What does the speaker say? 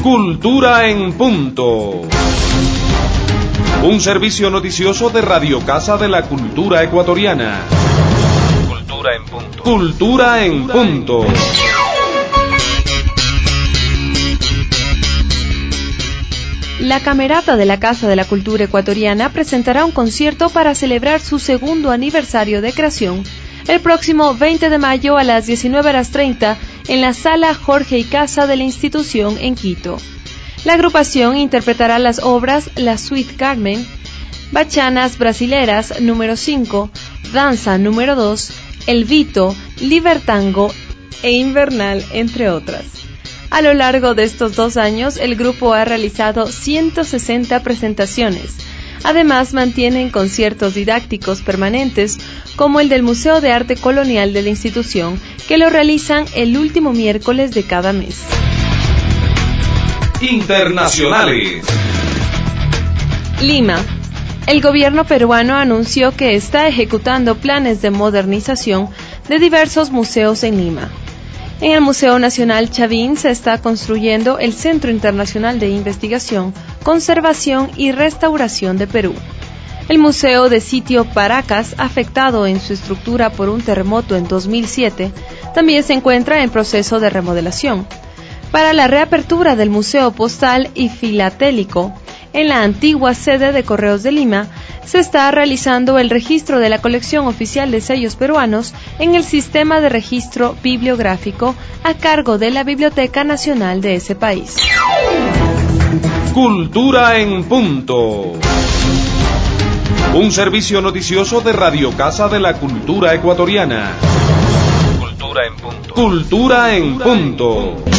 Cultura en Punto. Un servicio noticioso de Radio Casa de la Cultura Ecuatoriana. Cultura en Punto. Cultura en Punto. La Camerata de la Casa de la Cultura Ecuatoriana presentará un concierto para celebrar su segundo aniversario de creación el próximo 20 de mayo a las 19:30 en la Sala Jorge Icaza de la institución en Quito. La agrupación interpretará las obras La Suite Carmen, Bachanas Brasileras número 5, Danza número 2, El Vito, Libertango e Invernal, entre otras. A lo largo de estos 2 años, el grupo ha realizado 160 presentaciones. Además, mantienen conciertos didácticos permanentes, como el del Museo de Arte Colonial de la institución, que lo realizan el último miércoles de cada mes. Internacionales. Lima. El gobierno peruano anunció que está ejecutando planes de modernización de diversos museos en Lima. En el Museo Nacional Chavín se está construyendo el Centro Internacional de Investigación, Conservación y Restauración de Perú. El Museo de Sitio Paracas, afectado en su estructura por un terremoto en 2007, también se encuentra en proceso de remodelación. Para la reapertura del Museo Postal y Filatélico, en la antigua sede de Correos de Lima, se está realizando el registro de la colección oficial de sellos peruanos en el sistema de registro bibliográfico a cargo de la Biblioteca Nacional de ese país. Cultura en Punto. Un servicio noticioso de Radio Casa de la Cultura Ecuatoriana. Cultura en Punto. Cultura en Punto.